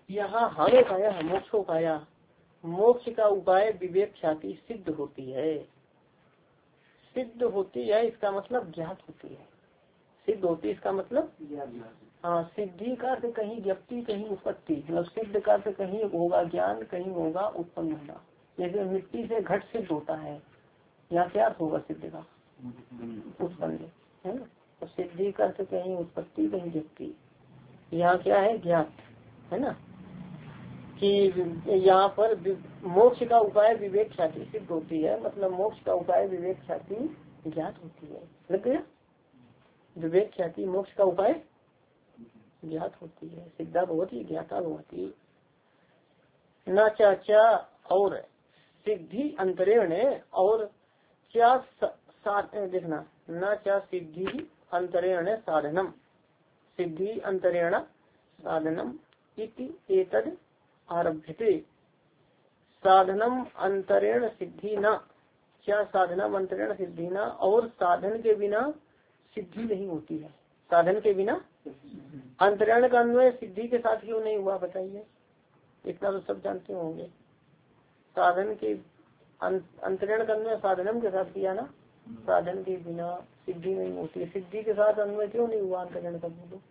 यहाँ हानि पाया मोक्षो पाया, मोक्ष का उपाय विवेक ख्याति सिद्ध होती है। सिद्ध होती है इसका मतलब ज्ञात होती है। सिद्ध होती है इसका मतलब हाँ, सिद्धि का अर्थ कहीं व्यक्ति कहीं उत्पत्ति, मतलब सिद्ध का अर्थ कहीं होगा ज्ञान, कहीं होगा उत्पन्न होना। जैसे मिट्टी से घट सिद्ध होता है, यहाँ क्या अर्थ होगा सिद्ध का? उत्पन्न है ना। तो सिद्धि का अर्थ कहीं उत्पत्ति कहीं व्यक्ति, यहाँ क्या है ज्ञात है ना, कि यहाँ पर मोक्ष का उपाय विवेक ख्याति सिद्ध होती है, मतलब मोक्ष का उपाय विवेक ख्याति ज्ञात होती है। लग गया? विवेक ख्याति मोक्ष का उपाय ज्ञात होती है। सिद्धा भवती ज्ञाता भवती न चाचा, और सिद्धि अंतरेण, और क्या देखना न चा सिद्धि अंतरेण साधनम, सिद्धि अंतरेण साधनम इति एतद आरभ्यते। साधनम अंतरेण सिद्धि न, क्या साधनम अंतरेण सिद्धि न, और साधन के बिना सिद्धि नहीं होती है। साधन के बिना अंतरेण का अन्वय सिद्धि के साथ क्यों नहीं हुआ बताइए? इतना तो सब जानते होंगे। साधन के अंतरेण का अन्वय साधनम के साथ किया ना, साधन के बिना सिद्धि नहीं होती है। सिद्धि के साथ अन्वय क्यों नहीं हुआ अंतरेण का? बोलो।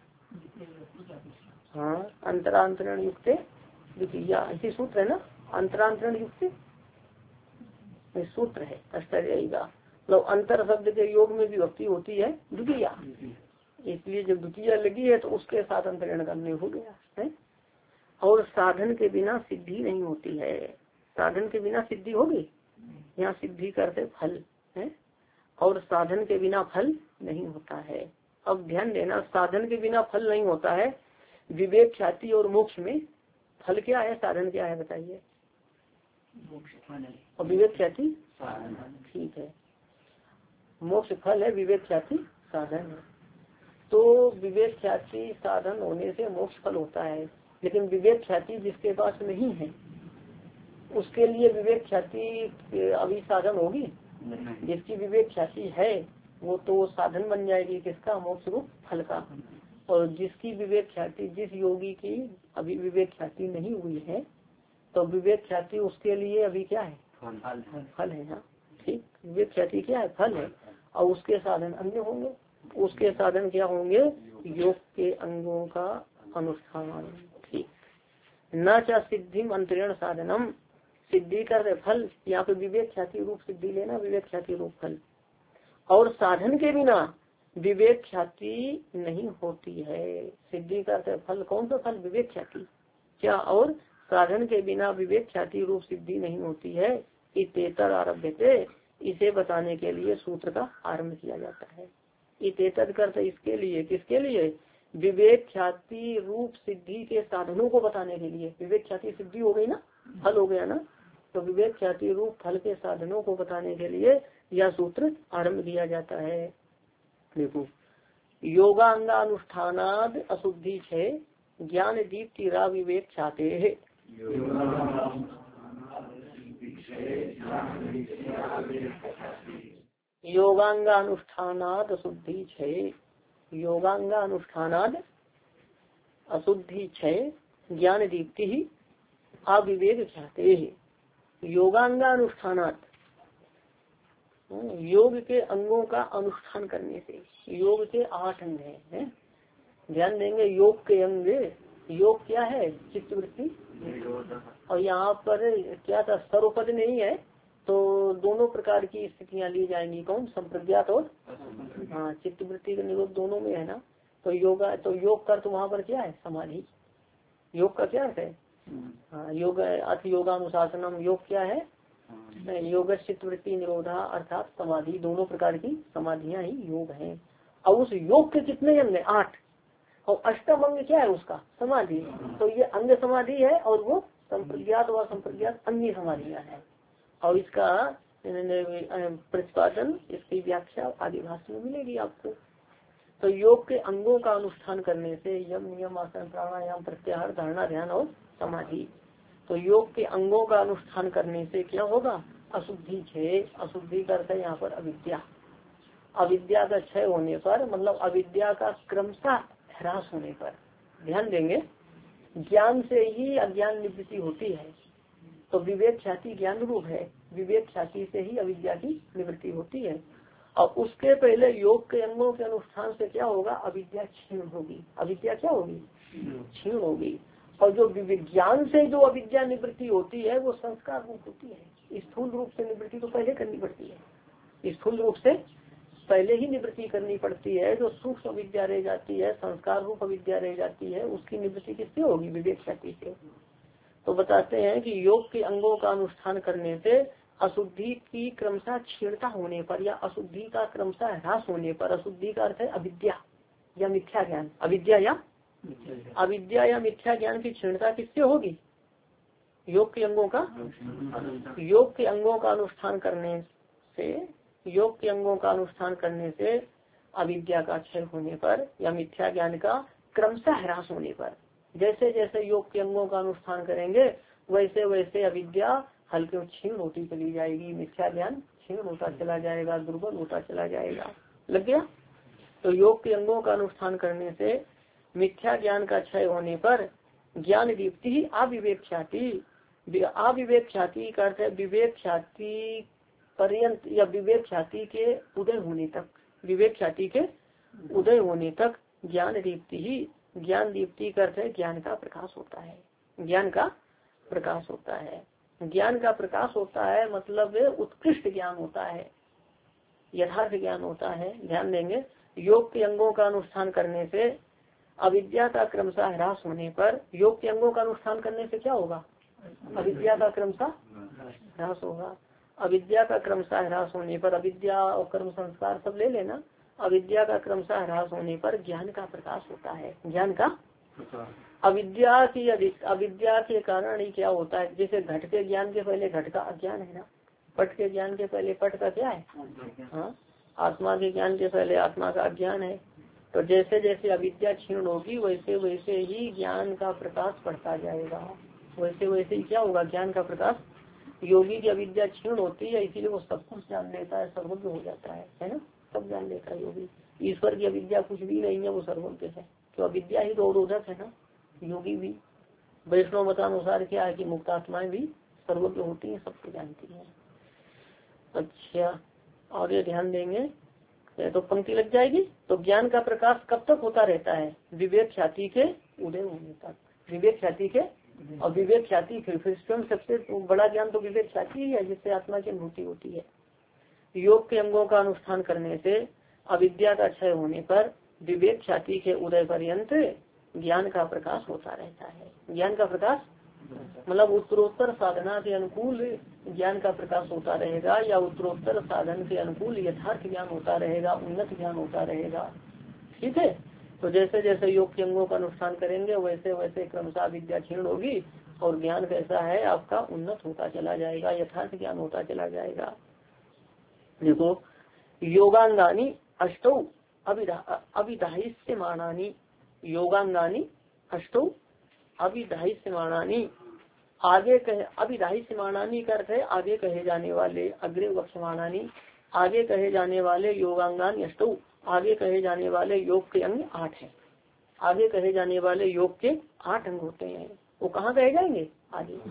हाँ, अंतरांतरण युक्त द्वितीय, ऐसी सूत्र है ना, अंतरांतरण युक्त सूत्र है आश्चर्य का। मतलब अंतर शब्द के योग में विभक्ति होती है द्वितीय, इसलिए जब द्वितीय लगी है तो उसके साथ अंतरण करने हो गया है। और साधन के बिना सिद्धि नहीं होती है। साधन के बिना सिद्धि होगी, यहाँ सिद्धि करते फल है, और साधन के बिना फल नहीं होता है। अब ध्यान देना, साधन के बिना फल नहीं होता है। विवेक ख्याति और मोक्ष में फल क्या है, साधन क्या है बताइए? और विवेक ख्याति ठीक है, मोक्ष फल है, विवेक ख्याति साधन है। तो विवेक ख्याति साधन होने से मोक्ष फल होता है। लेकिन विवेक ख्याति जिसके पास नहीं है उसके लिए विवेक ख्याति अभी साधन होगी? जिसकी विवेक ख्याति है वो तो साधन बन जाएगी किसका? मोक्ष रूप फल का। और जिसकी विवेक ख्याति, जिस योगी की अभी विवेक ख्याति नहीं हुई है, तो विवेक ख्याति उसके लिए अभी क्या है? फल है ना। ठीक, विवेक ख्याति क्या है? फल है। और उसके साधन अन्य होंगे। उसके साधन क्या होंगे? योग के अंगों का अनुष्ठान। ठीक, न चा सिद्धि अंतरेण साधनम, सिद्धि कर फल, यहाँ पे विवेक ख्याति रूप सिद्धि लेना, विवेक ख्याति रूप फल। और साधन के बिना विवेक ख्याति नहीं होती है। सिद्धि करते फल, कौन सा फल? विवेक ख्याति। क्या? और साधन के बिना विवेक ख्याति रूप सिद्धि नहीं होती है। इतेतर आरभ्यते, इसे बताने के लिए सूत्र का आरंभ किया जाता है। इतेतर करते इसके लिए, किसके लिए? विवेक ख्याति रूप सिद्धि के साधनों को बताने के लिए। विवेक ख्याति सिद्धि हो गई ना, फल हो गया ना, तो विवेक ख्याति रूप फल के साधनों को बताने के लिए यह सूत्र आरंभ किया जाता है। देखो, योगांगानुष्ठानाद अशुद्धि छे ज्ञान दीप्ति रा विवेक ख्याते है। योगांगानुष्ठानाद अशुद्धि छे, योगांगानुष्ठानाद अशुद्धि छे ज्ञान दीप्ति ही अविवेक ख्याते है। योगांगानुष्ठानात, योग के अंगों का अनुष्ठान करने से। योग के 8 अंग हैं, ध्यान देंगे। योग के अंग, योग क्या है? चित्तवृत्ति। और यहाँ पर क्या था? सर्वपद नहीं है, तो दोनों प्रकार की स्थितियाँ ली जाएंगी। कौन? संप्रज्ञात और हाँ, चित्तवृत्ति का निरोध दोनों में है ना। तो योगा, तो योग का तो वहाँ पर क्या है? समाधि। योग का क्या है? हाँ, योग अर्थ योगानुशासनम। योग क्या है? योग चित्तवृत्ति निरोधा अर्थात समाधि। दोनों प्रकार की समाधियां ही योग हैं। और उस योग के कितने अंग? 8। और अष्टम अंग क्या है उसका? समाधि। तो ये अंग समाधि है और वो संप्रज्ञात व संप्रज्ञात अन्य समाधियां हैं। और इसका प्रतिपादन, इसकी व्याख्या आदि भाषण में मिलेगी आपको। तो योग के अंगों का अनुष्ठान करने से यम नियम आसन प्राणायाम प्रत्याहार धारणा ध्यान और समाधि, तो योग के अंगों का अनुष्ठान करने से क्या होगा? अशुद्धि क्षय। अशुद्धि करता है यहाँ पर अविद्या। अविद्या का क्षय होने पर, मतलब अविद्या का क्रमशः ह्रास होने पर। ध्यान देंगे, ज्ञान से ही अज्ञान निवृत्ति होती है। तो विवेक ख्याति ज्ञान रूप है, विवेक ख्याति से ही अविद्या की निवृत्ति होती है। और उसके पहले योग के अंगों के अनुष्ठान से क्या होगा, अविद्या क्षीण होगी। अविद्या क्या होगी, क्षीण होगी। और जो विज्ञान से जो अविद्या निवृत्ति होती है वो संस्कार रूप होती है। स्थूल रूप से निवृत्ति तो पहले करनी पड़ती है, स्थूल रूप से पहले ही निवृत्ति करनी पड़ती है। जो सूक्ष्म अविद्या रह जाती है, संस्कार रूप अविद्या रह जाती है, उसकी निवृत्ति किससे होगी, विवेक ख्याति से। तो बताते हैं कि योग के अंगों का अनुष्ठान करने से अशुद्धि की क्रमशः क्षीणता होने पर या अशुद्धि का क्रमशः ह्रास होने पर, अशुद्धि का अर्थ है अविद्या या मिथ्या ज्ञान, अविद्या या मिथ्या ज्ञान की क्षीणता किससे होगी, योग के अंगों का अनुष्ठान करने से, योग के अंगों का अनुष्ठान करने से अविद्या का क्षय होने पर या मिथ्या ज्ञान का क्रमशः ह्रास होने पर। जैसे जैसे योग के अंगों का अनुष्ठान करेंगे वैसे वैसे अविद्या हल्के क्षीण होती चली जाएगी, मिथ्या ज्ञान क्षीण होता चला जाएगा, दुर्बल होता चला जाएगा। लग गया। तो योग के अंगों का अनुष्ठान करने से मिथ्या ज्ञान का क्षय होने पर ज्ञान दीप्ति ही अविवेक ख्याति, अविवेक ख्याति का अर्थ है विवेक ख्याति पर्यंत या विवेक ख्याति के उदय होने तक, विवेक ख्याति के उदय होने तक ज्ञान दीप्ति ही, ज्ञान दीप्ति का अर्थ है ज्ञान का प्रकाश होता है, ज्ञान का प्रकाश होता है। ज्ञान का प्रकाश होता है मतलब उत्कृष्ट ज्ञान होता है, यथार्थ ज्ञान होता है। ध्यान देंगे, योग के अंगों का अनुष्ठान करने से अविद्या का क्रमशः ह्रास होने पर, योग के अंगों का अनुष्ठान करने से क्या होगा, अविद्या का क्रमशः ह्रास होगा। अविद्या का क्रमशः ह्रास होने पर, अविद्या और कर्म संस्कार सब ले लेना, अविद्या का क्रमशः ह्रास होने पर ज्ञान का प्रकाश होता है, ज्ञान का। अविद्या के कारण ही क्या होता है, जैसे घट के ज्ञान के पहले घट का अज्ञान है ना, पट के ज्ञान के पहले पट का क्या है, हाँ, आत्मा के ज्ञान के पहले आत्मा का अज्ञान है। तो जैसे जैसे अविद्या क्षीण होगी वैसे वैसे ही ज्ञान का प्रकाश बढ़ता जाएगा, वैसे वैसे ही क्या होगा, ज्ञान का प्रकाश। योगी की अविद्या क्षीण होती है इसीलिए वो सब कुछ जान लेता है, सर्वज्ञ हो जाता है ना, सब जान लेता है योगी। ईश्वर की अविद्या कुछ भी नहीं है, वो सर्वज्ञ है, तो अविद्या ही तो अवरोधक है ना। योगी भी वैष्णव मतानुसार क्या है कि मुक्त आत्माएं भी सर्वज्ञ होती हैं, सबको जानती हैं। अच्छा, और ये ध्यान देंगे तो पंक्ति लग जाएगी। तो ज्ञान का प्रकाश कब तक होता रहता है, विवेक ख्याति के उदय होने तक, विवेक ख्याति के। और विवेक ख्याति फिर स्वयं सबसे बड़ा ज्ञान तो विवेक ख्याति ही है, जिससे आत्मा की अनुभूति होती है। योग के अंगों का अनुष्ठान करने से अविद्या का क्षय होने पर विवेक ख्याति के उदय पर्यंत ज्ञान का प्रकाश होता रहता है। ज्ञान का प्रकाश मतलब उत्तरोत्तर साधना के अनुकूल ज्ञान का प्रकाश होता रहेगा, या उत्तरोत्तर साधन के अनुकूल यथार्थ ज्ञान होता रहेगा, उन्नत ज्ञान होता रहेगा। ठीक है। तो जैसे जैसे योग के अंगों का अनुष्ठान करेंगे वैसे वैसे क्रमशः विद्या क्षीण होगी और ज्ञान कैसा है आपका उन्नत होता चला जाएगा, यथार्थ ज्ञान होता चला जाएगा। देखो, योगांगानी अष्टौ अभिधायिष्यमाणानि, योगांगानी अष्टौ अभिधायिष्यमाणानि, आगे कहे, अभिधायिष्यमाणानि का अर्थ है आगे कहे जाने वाले, अग्रे वक्षमाणानि, आगे कहे जाने वाले, योगांगानी अष्टौ, आगे कहे जाने वाले योग के अंग 8 हैं। आगे कहे जाने वाले योग के 8 अंग होते हैं, वो कहाँ कहे जाएंगे आगे।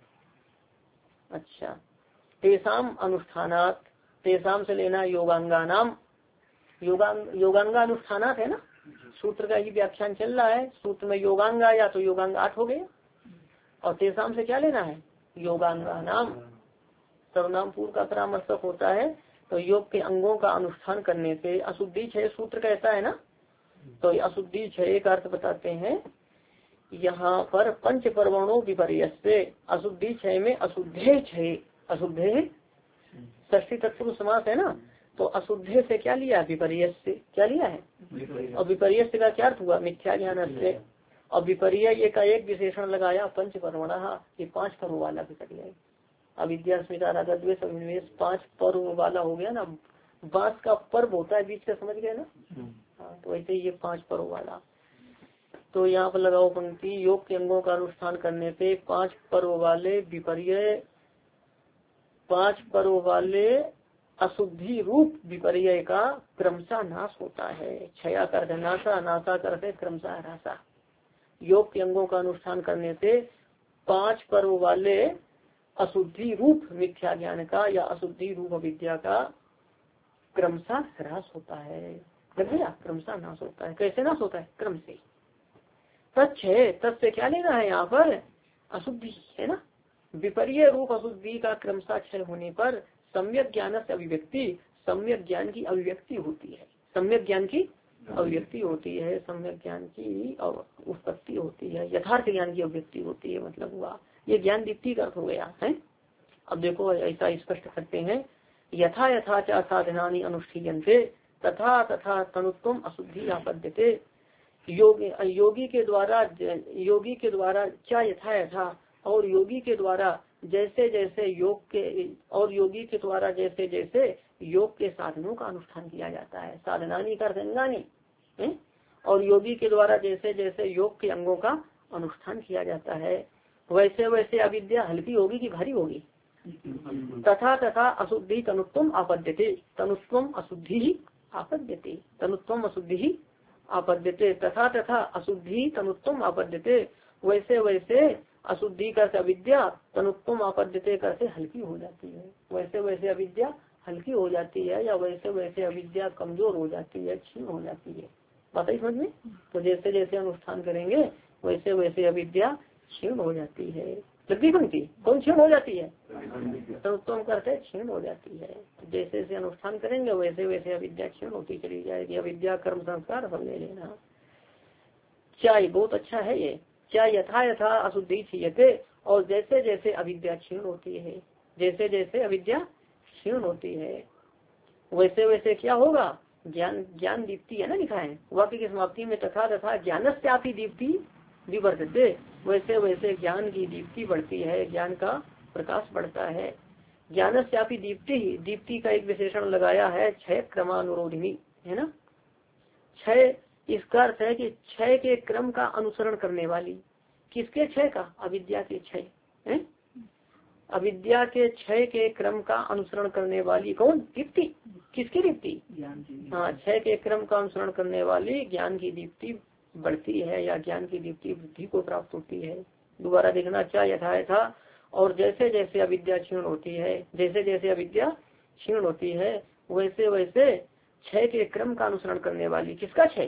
अच्छा, तेसाम अनुष्ठानात, तेसाम से लेना योगांगानाम, योगांगा अनुष्ठानात है ना, सूत्र का ही व्याख्यान चल रहा है। सूत्र में योगांगा या तो योगांग 8 हो गए, और तेसाम से क्या लेना है, योगांगा नाम, सर्वनाम पूर्व का परामर्शक होता है। तो योग के अंगों का अनुष्ठान करने से अशुद्धि क्षय, सूत्र कैसा है ना, तो अशुद्धि क्षय का अर्थ बताते हैं यहाँ पर पंच परमाणु विपर्य से, अशुद्धि क्षय में अशुद्धे क्षय, अशुद्धे षष्ठी तत्पुरुष समास है ना, तो अशुद्धे से क्या लिया, विपर्य से क्या लिया है, और विपर्य का क्या अर्थ हुआ, मिथ्या ज्ञान से। और विपर्य का एक विशेषण लगाया पंच परमणः, ये 5 पर्व वाला विपर्य, अविद्या स्मिता रागा द्वेष अभिनिवेश 5 पर्व वाला हो गया ना। बांस का पर्व होता है बीच का, समझ गए ना, हाँ, तो वैसे ये 5 पर्व वाला। तो यहाँ पर लगाओ पंक्ति, योग के अंगों का अनुष्ठान करने से 5 पर्व वाले विपर्य, 5 पर्व वाले अशुद्धि रूप विपर्य का क्रमशः नाश होता है। क्षया कर नाशा, नाशा करते क्रमशः ह्रासा, योग के अंगों का अनुष्ठान करने से 5 पर्व वाले अशुद्धि रूप मिथ्या ज्ञान का या अशुद्धि रूप अविद्या का क्रमशः ह्रास होता है। लग गया? क्रमशः नाश होता है। कैसे नाश होता है? क्रम से। तत् से क्या लेना है यहाँ पर? अशुद्धि है ना। विपर्य रूप अशुद्धि का क्रमशः क्षय होने पर सम्यक ज्ञान से अभिव्यक्ति, सम्यक ज्ञान की अभिव्यक्ति होती है। सम्यक ज्ञान की अभिव्यक्ति होती है, सम्यक ज्ञान की उत्पत्ति होती है, यथार्थ ज्ञान की अभिव्यक्ति होती है। मतलब हुआ ये ज्ञान दीप्ति का अर्थ हो गया है। अब देखो ऐसा स्पष्ट करते हैं, यथा यथा च साधनानि अनुष्ठीयन्ते तथा तथा तनुत्वम अशुद्धि आपद्यते। योगी के द्वारा क्या यथा यथा, और योगी के द्वारा जैसे जैसे योग के साधनों का अनुष्ठान किया जाता है। साधनानी का अंगानी, और योगी के द्वारा जैसे जैसे योग के अंगों का अनुष्ठान किया जाता है वैसे वैसे अविद्या हल्की होगी कि भारी होगी? तथा तथा अशुद्धि तनुत्वम आपद्यते, तनुत्वम अशुद्धि ही आपद्यते, तनुत्वम अशुद्धि ही आपद्यते, तथा तथा अशुद्धि तनुत्वम आपद्यते, वैसे वैसे अशुद्धि का अविद्या तनुत्वम आपद्यते करके हल्की हो जाती है। वैसे वैसे अविद्या हल्की हो जाती है या वैसे वैसे अविद्या कमजोर हो जाती है, क्षीण हो जाती है। बात है समझ में? तो जैसे जैसे अनुष्ठान करेंगे वैसे वैसे अविद्या क्षीण हो जाती है। लगी पंक्ति? कौन क्षीण हो जाती है? तनुत्वम करते क्षीण हो जाती है। जैसे जैसे अनुष्ठान करेंगे वैसे वैसे अविद्या क्षीण होती चली जाएगी। अविद्या कर्म संस्कार फल ले लेना। चाय बहुत अच्छा है ये। क्या यथा यथा अशुद्धि क्षीयते, और जैसे जैसे अविद्या क्षीण होती है, जैसे जैसे अविद्या क्षीण होती है वैसे वैसे क्या होगा? ज्ञान दीप्ति है ना, लिखा है वाक्य की समाप्ति में, तथा तथा ज्ञानस्यापि दीप्ति विवर्धते, वैसे वैसे ज्ञान की दीप्ति बढ़ती है, ज्ञान का प्रकाश बढ़ता है। ज्ञानस्यापि दीप्ति, दीप्ति का एक विशेषण लगाया है क्षय क्रमानुरोधिनी, है ना। क्षय इसका अर्थ है कि क्षय के क्रम का अनुसरण करने वाली। किसके क्षय का? अविद्या के क्षय है। अविद्या के क्षय के क्रम का अनुसरण करने वाली कौन? दीप्ति। किसकी दीप्ति? हाँ, क्षय के क्रम का अनुसरण करने वाली ज्ञान की दीप्ति बढ़ती है या ज्ञान की दीप्ति वृद्धि को प्राप्त होती है। दोबारा देखना, क्या यथा यथा, और जैसे जैसे अविद्या क्षीण होती है, जैसे जैसे अविद्या क्षीण होती है वैसे वैसे क्षय के क्रम का अनुसरण करने वाली। किसका क्षय?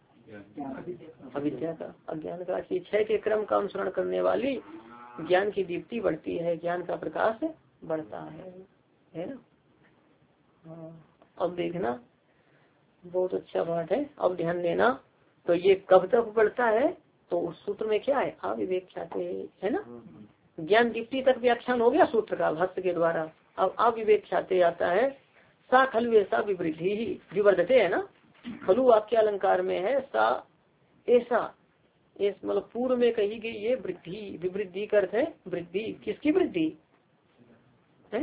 अविद्या का, अज्ञान का। क्षय के क्रम का अनुसरण करने वाली ज्ञान की दीप्ति बढ़ती है, ज्ञान का प्रकाश बढ़ता है ना। हाँ, अब देखना बहुत अच्छा बात है। अब ध्यान देना, तो ये कब तक बढ़ता है? तो उस सूत्र में क्या है? अविवेक ख्याते, है ना। ज्ञान दीप्ति तक व्याख्यान हो गया सूत्र का भाष्य के द्वारा। अब अविवेक ख्याते आता है, सा खलु ऐसा विवृद्धि ही विवर्धते, है ना। खलु वाक्य अलंकार में है, सा ऐसा, इस मतलब पूर्व में कही गई ये वृद्धि, विवृद्धि का अर्थ है वृद्धि। किसकी वृद्धि है?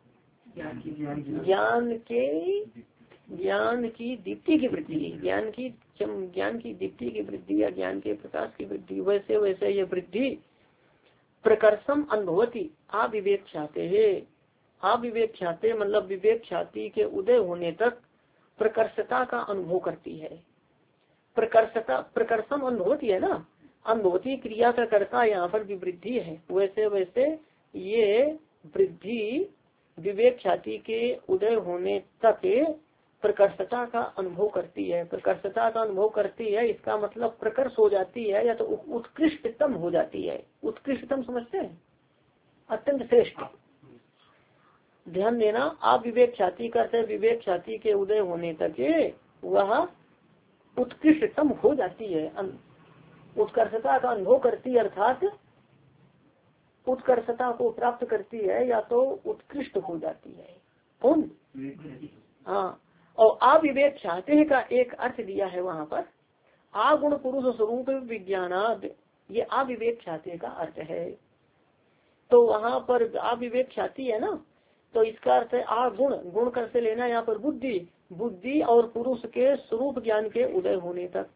ज्ञान की दीप्ति की वृद्धि, ज्ञान की दीप्ति की वृद्धि या ज्ञान के प्रकाश की वृद्धि। वैसे वैसे ये वृद्धि प्रकर्षम अनुभवती अविवेक ख्याते है। अविवेक ख्याते मतलब विवेक ख्याति के उदय होने तक प्रकर्षता का अनुभव करती है। प्रकर्षता, प्रकर्षम अनुभवती है ना, अनुभवती क्रिया का कर्ता यहाँ पर विवृद्धि है। वैसे वैसे ये वृद्धि विवेक ख्याति के उदय होने तक प्रकर्षता का अनुभव करती है। प्रकर्षता का अनुभव करती है, इसका मतलब प्रकर्ष हो जाती है या तो उत्कृष्टतम हो जाती है। उत्कृष्टतम समझते हैं? अत्यंत श्रेष्ठ। ध्यान देना, आप विवेक ख्याति करते विवेक ख्याति के उदय होने तक वह उत्कृष्टतम हो जाती है, उत्कर्षता का अनुभव करती है, अर्थात उत्कर्षता को प्राप्त करती है या तो उत्कृष्ट हो जाती है। कौन? हाँ, और अविवेक ख्याति का एक अर्थ दिया है वहाँ पर, आगुण पुरुष स्वरूप विज्ञानाद, ये अविवेक ख्याति का अर्थ है। तो वहाँ पर अविवेक ख्याति है ना, तो इसका अर्थ है आगुण, गुण कर से लेना यहाँ पर बुद्धि, बुद्धि और पुरुष के स्वरूप ज्ञान के उदय होने तक।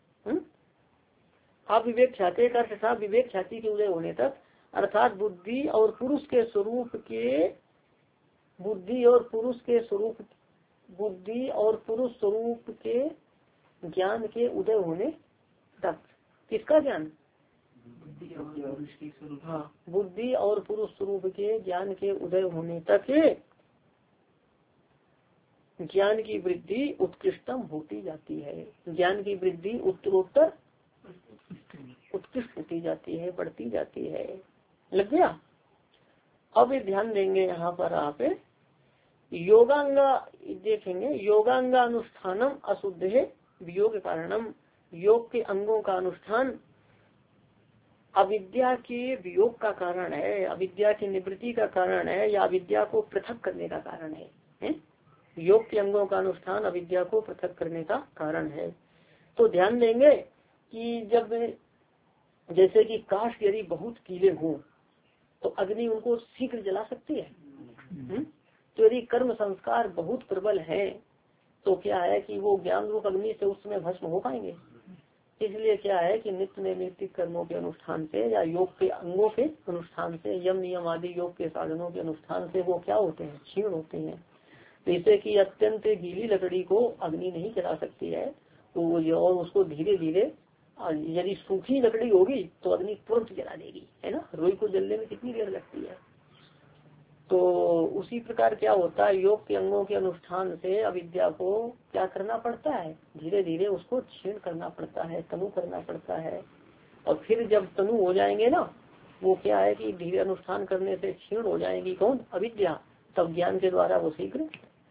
अविवेक ख्याति का अर्थ था विवेक ख्याति के उदय होने तक, अर्थात बुद्धि और पुरुष के स्वरूप के, बुद्धि और पुरुष स्वरूप के ज्ञान के उदय होने तक। किसका ज्ञान? हाँ, बुद्धि और पुरुष स्वरूप के ज्ञान के उदय होने तक ज्ञान की वृद्धि उत्कृष्टम होती जाती है। ज्ञान की वृद्धि उत्तरोत्तर उत्कृष्ट होती जाती है, बढ़ती जाती है। लग गया? अब ध्यान देंगे यहाँ पर आप योगांगा देखेंगे। योगांगानुष्ठानम अशुद्ध है वियोग कारणम। योग के अंगों का अनुष्ठान अविद्या के वियोग का कारण है, अविद्या की निवृत्ति का कारण है, या अविद्या को पृथक करने का कारण है? योग के अंगों का अनुष्ठान अविद्या को पृथक करने का कारण है। तो ध्यान देंगे कि जब जैसे कि काष्ठ यदि बहुत कीले हों तो अग्नि उनको शीघ्र जला सकती है। तो यदि कर्म संस्कार बहुत प्रबल है तो क्या है कि वो ज्ञान रूप अग्नि से उस समय भस्म हो पाएंगे। इसलिए क्या है कि नित्य नैमित्तिक कर्मों के अनुष्ठान से या योग के अंगों के अनुष्ठान से, यम नियम आदि योग के साधनों के अनुष्ठान से वो क्या होते हैं? क्षीण होते हैं। जैसे कि अत्यंत गीली लकड़ी को अग्नि नहीं जला सकती है, तो और उसको धीरे धीरे, यदि सूखी लकड़ी होगी तो अग्नि तुरंत जला देगी, है ना। रुई को जलने में कितनी देर लगती है। तो उसी प्रकार क्या होता है, योग के अंगों के अनुष्ठान से अविद्या को क्या करना पड़ता है? धीरे धीरे उसको क्षीण करना पड़ता है, तनु करना पड़ता है। और फिर जब तनु हो जाएंगे ना, वो क्या है कि धीरे अनुष्ठान करने से क्षीण हो जाएगी कौन? अविद्या। तब ज्ञान के द्वारा वो शीघ्र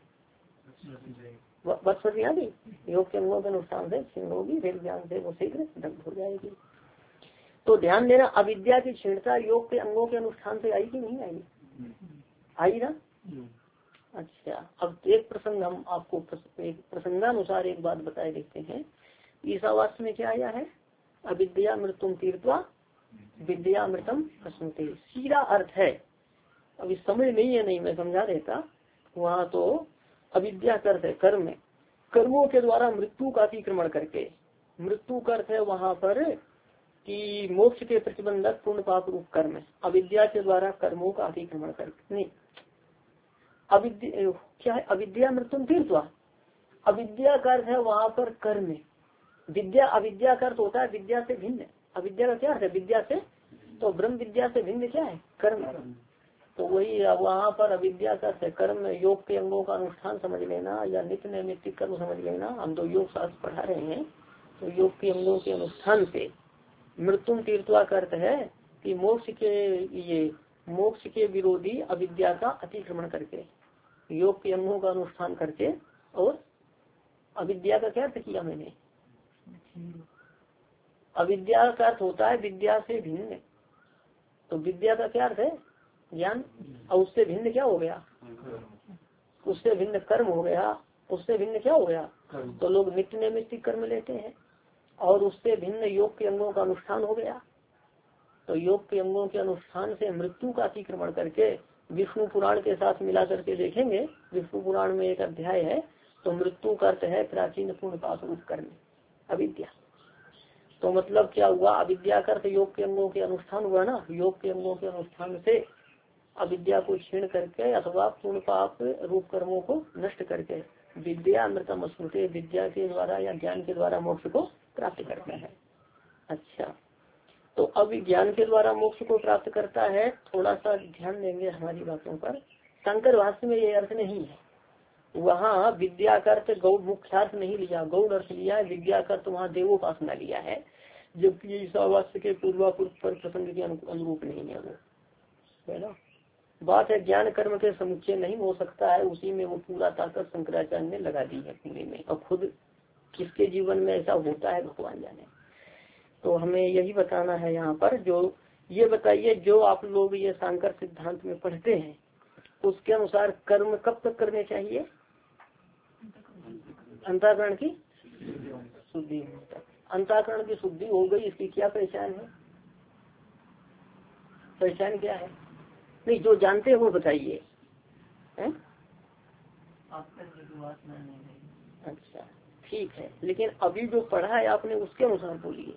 योग के अंगों के अनुष्ठान से क्षीण होगी, फिर ज्ञान से वो शीघ्र दग्ध हो जाएगी। तो ध्यान देना, अविद्या की क्षीणता योग के अंगों के अनुष्ठान से आई कि नहीं आई? आई ना। अच्छा, अब एक प्रसंग हम आपको एक प्रसंगानुसार एक बात बताए देखते हैं। ईसावास्य में क्या आया है? अविद्या मृत्युम तीर्थवा विद्या अमृतम प्रसन्नते। सीधा अर्थ है, अभी समझ नहीं है, नहीं मैं समझा देता। वहाँ तो अविद्या का अर्थ है कर्म, कर्मों के द्वारा मृत्यु का अतिक्रमण करके। मृत्यु का अर्थ है वहाँ पर कि मोक्ष के प्रतिबंधक पूर्ण पाप रूप कर्म। अविद्या के द्वारा कर्मों का अतिक्रमण करके नहीं, अविद्या क्या है? अविद्या मृत्युम तीर्थवा। अविद्या का अर्थ है वहाँ पर कर्म। विद्या, अविद्या का अर्थ होता है विद्या से भिन्न। अविद्या का क्या अर्थ है? विद्या से। तो ब्रह्म विद्या से भिन्न क्या है? कर्म। तो वही वहाँ पर अविद्या का अर्थ है कर्म। योग के अंगों का अनुष्ठान समझ लेना या नित्य नैमित्तिक कर्म समझ लेना। हम तो योग शास्त्र पढ़ा रहे हैं, तो योग के अंगों के अनुष्ठान से मृत्युम तीर्थवा का अर्थ है कि मोक्ष के विरोधी अविद्या का अतिक्रमण करके, योग के अंगों का अनुष्ठान करके। और अविद्या का क्या अर्थ किया मैंने? अविद्या का अर्थ होता है विद्या से भिन्न। तो विद्या का क्या अर्थ है? ज्ञान। और उससे भिन्न क्या हो गया? उससे भिन्न कर्म हो गया। उससे भिन्न क्या हो गया? तो लोग नित्य नैमित्तिक कर्म लेते हैं। और उससे भिन्न योग के अंगों का अनुष्ठान हो गया। तो योग के अंगों के अनुष्ठान से मृत्यु का अतिक्रमण करके, विष्णु पुराण के साथ मिला करके देखेंगे, विष्णु पुराण में एक अध्याय है, तो मृत्यु का अर्थ है प्राचीन पूर्ण पाप रूप कर्म अविद्या। तो मतलब क्या हुआ? अविद्या का अर्थ योग के अंगों के अनुष्ठान हुआ ना। योग के अंगों के अनुष्ठान से अविद्या को क्षीण करके अथवा पूर्ण पाप रूप कर्मों को नष्ट करके विद्या अमृतम स्मृति, विद्या के द्वारा या ज्ञान के द्वारा मोक्ष को प्राप्त करता है। अच्छा, तो अब ज्ञान के द्वारा मोक्ष को प्राप्त करता है। थोड़ा सा ध्यान देंगे हमारी बातों पर। शंकर भाष्य में ये अर्थ नहीं है। वहाँ विद्या का अर्थ गौड़ मुख्यार्थ नहीं लिया, गौड़ अर्थ लिया है। विद्या का अर्थ वहाँ देवोपासना लिया है, जबकि ईसावास्य के पूर्वापुर पर प्रसंग के अनुरूप नहीं है वो, है ना। बात है ज्ञान कर्म के समुच्चय नहीं हो सकता है, उसी में वो पूरा ताकत शंकराचार्य ने लगा दी है पूरे में। और खुद किसके जीवन में ऐसा होता है भगवान जाने। तो हमें यही बताना है यहाँ पर। जो ये बताइए, जो आप लोग ये सांकर सिद्धांत में पढ़ते हैं, उसके अनुसार कर्म कब तक करने चाहिए? अंतःकरण की शुद्धि तक। अंतःकरण की शुद्धि हो गई, इसकी क्या पहचान है? पहचान क्या है? नहीं, जो जानते हैं वो बताइए। अच्छा ठीक है, लेकिन अभी जो पढ़ा है आपने उसके अनुसार बोलिए।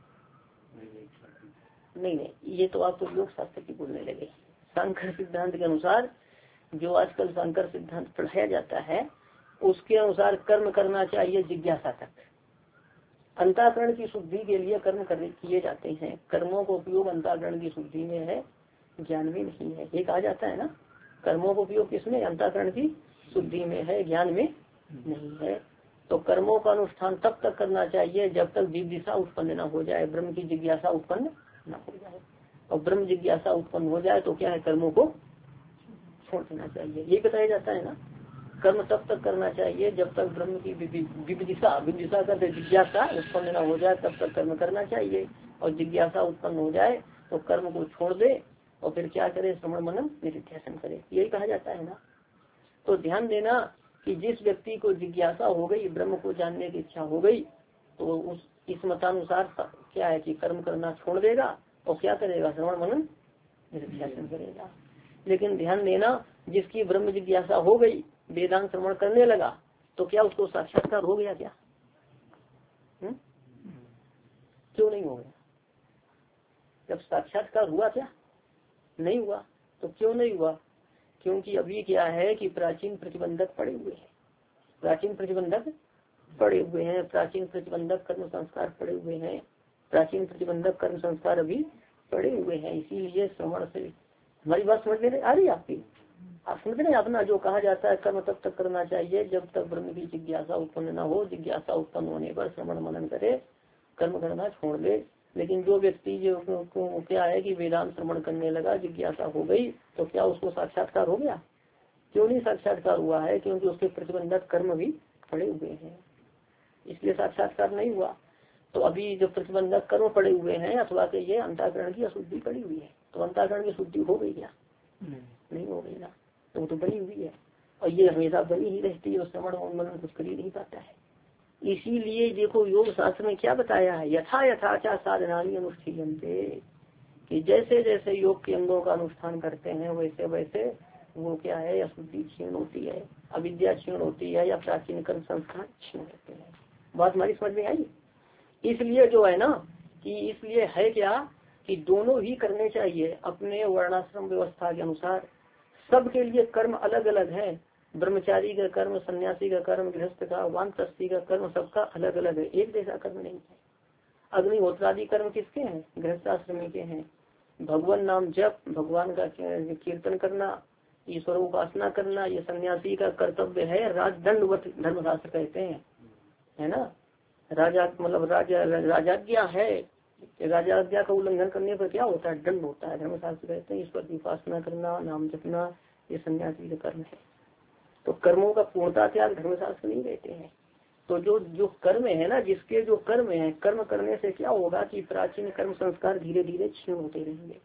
नहीं, ये तो आप तो योग शास्त्र की बोलने लगे। सांकर सिद्धांत के अनुसार जो आजकल सांकर सिद्धांत पढ़ाया जाता है, उसके अनुसार कर्म करना चाहिए जिज्ञासा तक। अंतःकरण की शुद्धि के लिए कर्म किए जाते हैं। कर्मों का उपयोग अंतःकरण की शुद्धि में है, ज्ञान में नहीं है। एक आ जाता है ना, कर्मों का उपयोग किसमें? अंतःकरण की शुद्धि में है, ज्ञान में नहीं है। तो कर्मों का अनुष्ठान तब तक करना चाहिए जब तक जिज्ञासा उत्पन्न न हो जाए, ब्रह्म की जिज्ञासा उत्पन्न न हो जाए। और ब्रह्म जिज्ञासा उत्पन्न हो जाए तो क्या है, कर्मों को छोड़ देना चाहिए। ये बताया जाता है ना, कर्म तब तक करना चाहिए जब तक ब्रह्म की विदिशा का जिज्ञासा उत्पन्न न हो जाए, तब तक कर्म करना चाहिए। और जिज्ञासा उत्पन्न हो जाए तो कर्म को छोड़ दे और फिर क्या करे, श्रवण मनन निधिध्यासन करे, यही कहा जाता है ना। तो ध्यान देना कि जिस व्यक्ति को जिज्ञासा हो गई, ब्रह्म को जानने की इच्छा हो गई, तो उस इस मतानुसार क्या है कि कर्म करना छोड़ देगा और क्या करेगा, श्रवण मनन निधिध्यासन करेगा। लेकिन ध्यान देना, जिसकी ब्रह्म जिज्ञासा हो गई, वेदांत श्रवण करने लगा, तो क्या उसको साक्षात्कार हो गया क्या? क्यों नहीं हो गया? जब साक्षात्कार हुआ क्या? नहीं हुआ। तो क्यों नहीं हुआ? क्योंकि अभी क्या है कि प्राचीन प्रतिबंधक पड़े हुए हैं, प्राचीन प्रतिबंधक पड़े हुए हैं, प्राचीन प्रतिबंधक कर्म संस्कार पड़े हुए हैं, प्राचीन प्रतिबंधक कर्म संस्कार अभी पड़े हुए हैं। इसीलिए श्रवण से हमारी बात समझ में आ रही है आपकी? आप समझ रहे हैं अपना जो कहा जाता है, कर्म तब तक करना चाहिए जब तक ब्रह्म की जिज्ञासा उत्पन्न न हो। जिज्ञासा उत्पन्न होने पर श्रवण मनन करे, कर्म करना छोड़ दे। लेकिन जो व्यक्ति जो क्या है कि वेदांत श्रवण करने लगा, जिज्ञासा हो गई, तो क्या उसको साक्षात्कार हो गया? क्यों नहीं साक्षात्कार हुआ है? क्योंकि उसके प्रतिबंधक कर्म भी पड़े हुए हैं, इसलिए साक्षात्कार नहीं हुआ। तो अभी जो प्रतिबंधक कर्म पड़े हुए हैं अथवा के ये अंतःकरण की अशुद्धि पड़ी हुई है, तो अंतःकरण की शुद्धि हो गई क्या? नहीं हो गई ना, तो वो तो बनी हुई है और ये हमेशा बनी ही रहती है, श्रवण और मनन कुछ कर ही नहीं पाता है। इसीलिए देखो योग शास्त्र में क्या बताया है, यथा यथाचा साधनानि अनुष्ठीयन्ते, कि जैसे जैसे योग के अंगों का अनुष्ठान करते हैं वैसे वैसे वो क्या है, अशुद्धि क्षीण होती है, अविद्या क्षीण होती है, या प्राचीन कर्म संस्कार क्षीण होते हैं। बात हमारी समझ में आई? इसलिए जो है ना कि इसलिए है क्या कि दोनों ही करने चाहिए अपने वर्णाश्रम व्यवस्था के अनुसार। सबके लिए कर्म अलग अलग है, ब्रह्मचारी का कर्म, सन्यासी का कर्म, गृहस्थ का, वानप्रस्थी का कर्म, सबका अलग अलग है, एक जैसा कर्म नहीं है। अग्निहोत्रादि कर्म किसके हैं? गृहस्थाश्रमी के हैं। भगवान नाम जप, भगवान का कीर्तन करना, ईश्वर उपासना करना, ये सन्यासी का कर्तव्य है। राजदंडवत धर्मशास्त्र कहते हैं, है ना। राजा मतलब राजाज्ञा है, राजाज्ञा का उल्लंघन करने पर क्या होता है, दंड होता है। धर्मशास्त्र कहते हैं ईश्वर की उपासना करना, नाम जपना, ये सन्यासी का कर्म है। तो कर्मों का पूर्णता त्याग धर्मशास्त्र नहीं कहते हैं। तो जो कर्म है ना, जिसके जो कर्म है, कर्म करने से क्या होगा कि प्राचीन कर्म संस्कार धीरे धीरे क्षीण होते रहेंगे,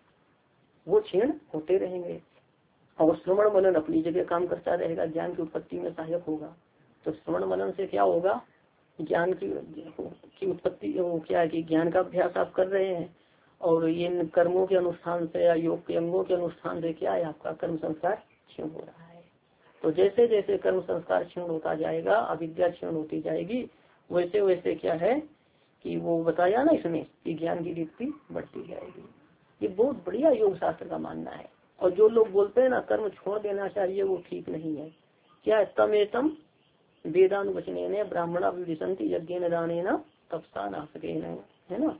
वो क्षीण होते रहेंगे। और श्रवण मनन अपनी जगह काम करता रहेगा, ज्ञान की उत्पत्ति में सहायक होगा। तो श्रवण मनन से क्या होगा, ज्ञान की उत्पत्ति क्या है कि ज्ञान का अभ्यास आप कर रहे हैं, और इन कर्मों के अनुष्ठान से या योग के अंगों के अनुष्ठान से क्या है, आपका कर्म संस्कार क्षीण हो रहा है। तो जैसे जैसे कर्म संस्कार क्षीण होता जाएगा, अविद्या क्षीण होती जाएगी, वैसे वैसे क्या है कि वो बताया ना इसमें कि ज्ञान की दीप्ति बढ़ती जाएगी। ये बहुत बढ़िया योग शास्त्र का मानना है। और जो लोग बोलते हैं ना कर्म छोड़ देना चाहिए, वो ठीक नहीं है। क्या है, तमेतम वेदानुवचने ब्राह्मणा विदिशन्ति यज्ञेन दानेन तपसा नासकेन, है ना,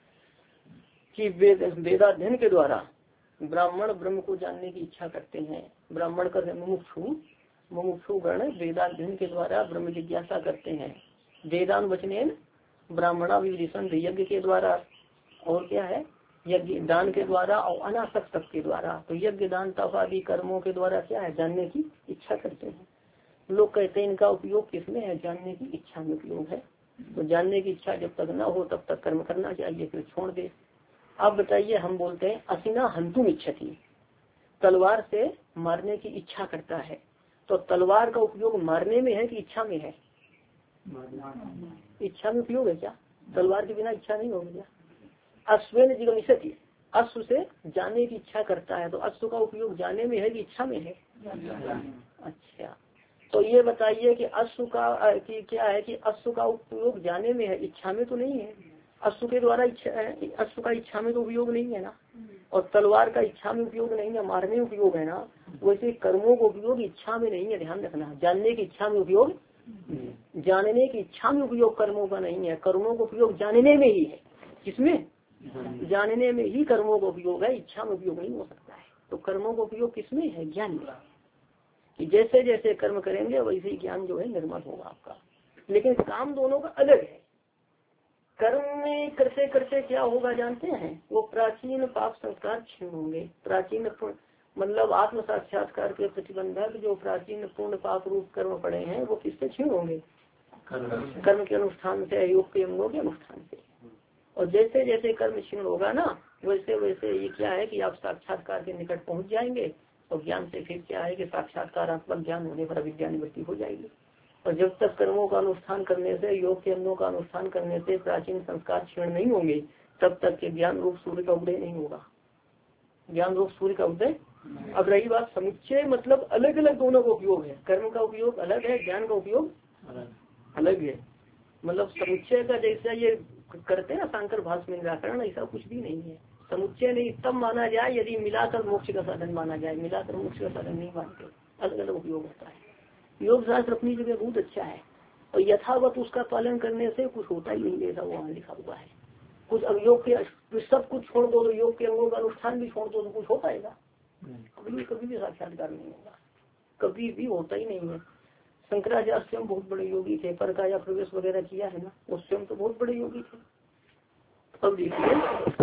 कि वेदाध्ययन के द्वारा ब्राह्मण ब्रह्म को जानने की इच्छा करते हैं। ब्राह्मण का मुमुक्षु गण वेदाध्ययन के द्वारा ब्रह्म जिज्ञासा करते हैं। वेदानुवचनेन ब्राह्मणा विदिशन्ति, यज्ञ के द्वारा, और क्या है, यज्ञ दान के द्वारा और अनासक्त तप के द्वारा। तो यज्ञ दान तप आदि कर्मों के द्वारा क्या है, जानने की इच्छा करते हैं। लोग कहते हैं इनका उपयोग किसमें है, जानने की इच्छा में उपयोग है। तो जानने की इच्छा जब तक ना हो तब तक कर्म करना चाहिए, फिर छोड़ दे। आप बताइए, हम बोलते हैं असिना हंतुम इच्छति, तलवार से मारने की इच्छा करता है। तो तलवार का उपयोग मारने में है कि इच्छा में है? इच्छा में उपयोग है क्या? तलवार के बिना इच्छा नहीं होगी क्या? अश्वेन जिगमिषति, अश्व से जाने की इच्छा करता है। तो अश्व का उपयोग जाने में है कि इच्छा में है? अच्छा, तो ये बताइए कि अश्व का कि क्या है कि अश्व का उपयोग जाने में है, इच्छा में तो नहीं है। अश्व के द्वारा अश्व का इच्छा में तो उपयोग नहीं है ना, और तलवार का इच्छा में उपयोग नहीं है, मारने में उपयोग है ना। वैसे कर्मों का उपयोग इच्छा में नहीं है, ध्यान रखना। जानने की इच्छा में उपयोग, जानने की इच्छा में उपयोग कर्मों का नहीं है, कर्मों का उपयोग जानने में ही है। किसमें? जानने में ही कर्मों का उपयोग है, इच्छा में उपयोग नहीं हो सकता है। तो कर्मों का उपयोग किसमें है? ज्ञान में। कि जैसे जैसे कर्म करेंगे वैसे ही ज्ञान जो है निर्मल होगा आपका। लेकिन काम दोनों का अलग है। कर्म में करते करते क्या होगा जानते हैं? वो प्राचीन पाप संस्कार क्षीण होंगे। प्राचीन मतलब आत्म साक्षात्कार के प्रतिबंधक जो प्राचीन पूर्ण पाप रूप कर्म पड़े हैं वो किससे क्षीण होंगे? कर्म के अनुष्ठान से, योग के अंगों के अनुष्ठान से। और जैसे जैसे कर्म क्षीण होगा ना वैसे वैसे ये क्या है कि आप साक्षात्कार के निकट पहुंच जाएंगे। और ज्ञान से फिर क्या है कि साक्षात्कारात्मक ज्ञान होने पर अविद्या निवृत्ति हो जाएगी। और जब तक कर्मों का अनुष्ठान करने से, योग के अंगों का अनुष्ठान करने से प्राचीन संस्कार क्षीण नहीं होंगे तब तक के ज्ञान रूप सूर्य का उदय नहीं होगा। ज्ञान रूप सूर्य का उदय। अब रही बात समुच्चय, मतलब अलग अलग दोनों का उपयोग है। कर्म का उपयोग अलग है, ज्ञान का उपयोग अलग है। मतलब समुच्चय का जैसा ये करते हैं ना शंकर भाष्य में निराकरण, ऐसा कुछ भी नहीं है। समुच्चय नहीं तब माना जाए यदि मिलाकर मोक्ष का साधन माना जाए, मिलाकर मोक्ष का साधन नहीं मानते, अलग अलग उपयोग होता है। योग शास्त्र अपनी जगह बहुत अच्छा है और यथावत उसका पालन करने से कुछ होता ही नहीं, ऐसा वहाँ लिखा हुआ है। कुछ अब योग के सब कुछ छोड़ दो तो योग के अंगों का अनुष्ठान भी छोड़ दो तो कुछ हो पाएगा? कभी भी साक्षात्कार नहीं होगा, कभी भी होता ही नहीं है। शंकराचार्य स्वयं बहुत बड़े योगी थे, पर का या प्रवेश वगैरह किया है ना, वो स्वयं तो बहुत बड़े योगी थे। अब देखिए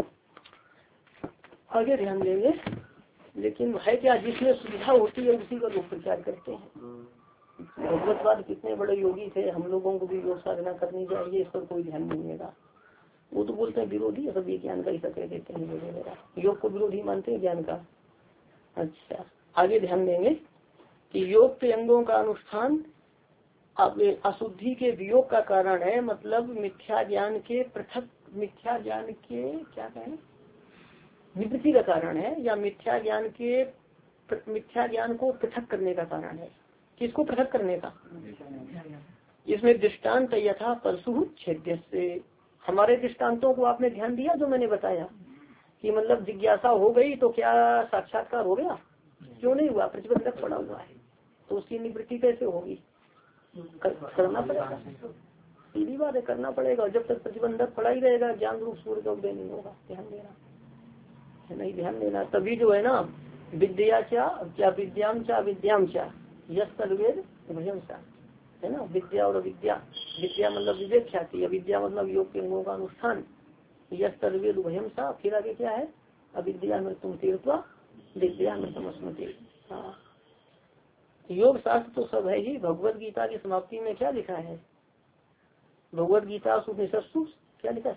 आगे ध्यान देंगे। लेकिन है क्या, जिसमें सुविधा होती है उसी का लोग प्रचार करते हैं। भगवतवाद कितने बड़े योगी थे, हम लोगों को भी योग साधना करनी चाहिए, इस पर कोई ध्यान नहीं देगा। वो तो बोलते हैं विरोधी, सब ये ज्ञान का ही कह देते हैं वगैरह, योग को विरोधी मानते हैं ज्ञान का। अच्छा आगे ध्यान देंगे कि योग के अंगों का अनुष्ठान अब अशुद्धि के वियोग का कारण है, मतलब मिथ्या ज्ञान के पृथक, मिथ्या ज्ञान के क्या कहें, निवृत्ति का कारण है, या मिथ्या ज्ञान को पृथक करने का कारण है। किसको पृथक करने का? इसमें दृष्टांत यथा परशु छेद्य से, हमारे दृष्टांतों को आपने ध्यान दिया जो मैंने बताया कि मतलब जिज्ञासा हो गई तो क्या साक्षात्कार हो गया? क्यों नहीं हुआ? प्रतिबंधक पड़ा हुआ है, तो उसकी निवृत्ति कैसे होगी? करना पड़ेगा, सीधी बात है, करना पड़ेगा। जब तक प्रतिबंधक पड़ा ही रहेगा ज्ञान रूप सूर्य का उदय नहीं होगा। ध्यान देना, नहीं ध्यान देना, तभी जो है ना विद्या क्या विद्याम चा यश तलवेद भयम सा, है ना। विद्या और अविद्या, विद्या मतलब विवेक ख्याति, अविद्या मतलब योग के अंगों का अनुष्ठान, यश तलवेद भयम सा, फिर आगे क्या है? अविद्या में तुम तीर्थवा विद्या में समस्मृति। हाँ योग शास्त्र तो सब है ही। भगवत गीता की समाप्ति में क्या लिखा है? भगवत गीता उपनिषत्सु क्या लिखा है?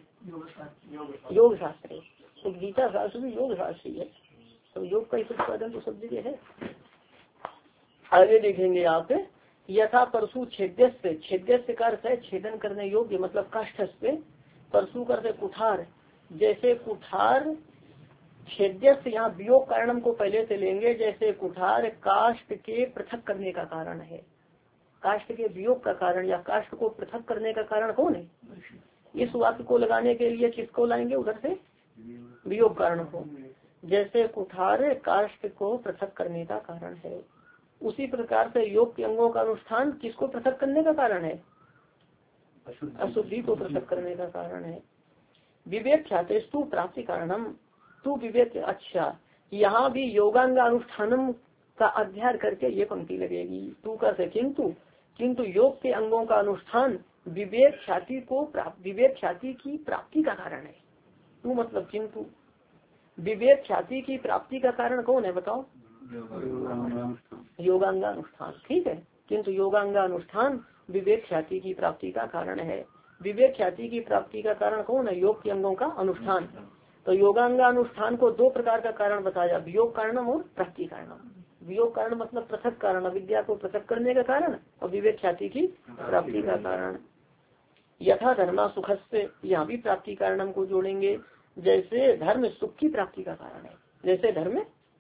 सांख्य योग शास्त्र। तो गीता शास्त्र भी योग शास्त्र ही है, तो योग का प्रतिपादन तो सब जगह है। आगे देखेंगे आप, यथा परशु छेद्य, छेद्य का अर्थ है छेदन करने योग्य, मतलब काष्ठ से, परशु करते कुठार, जैसे कुठार छेद्य से, यहाँ वियोग कारणम को पहले से लेंगे, जैसे कुठार काष्ठ के पृथक करने का कारण है। काष्ठ के वियोग का कारण या काष्ठ को पृथक करने का कारण कौन है? इस वाक्य को लगाने के लिए किसको लाएंगे? उधर से वियोग कारण को। जैसे कुठार काष्ठ को पृथक करने का कारण है, उसी प्रकार से योग के अंगों का अनुष्ठान किसको पृथक करने का कारण है? अशुद्धि को पृथक करने का कारण है। विवेक ख्याते तू प्राप्ति कारणम, तू विवेक। अच्छा यहाँ भी योगांग अनुष्ठानम का अध्ययन करके ये पंक्ति लगेगी। तू कर किंतु योग के अंगों का अनुष्ठान विवेक ख्याति को विवेक ख्याति की प्राप्ति का कारण है। तू मतलब किंतु, विवेक ख्याति की प्राप्ति का कारण कौन है बताओ? योगांगानुष्ठान, ठीक है। किंतु योगांगानुष्ठान विवेक ख्याति की प्राप्ति का कारण है। विवेक ख्याति की प्राप्ति का कारण कौन है? योग के अंगों का अनुष्ठान। तो योगांगानुष्ठान को दो प्रकार का कारण बताया, वियोग कारणम और प्राप्ति कारणम। वियोग कारण मतलब पृथक कारण, अविद्या को पृथक करने का कारण, और विवेक ख्याति की प्राप्ति का कारण। यथा धर्मा सुख से, यहाँ भी प्राप्ति कारणम को जोड़ेंगे। जैसे धर्म सुख की प्राप्ति का कारण है, जैसे धर्म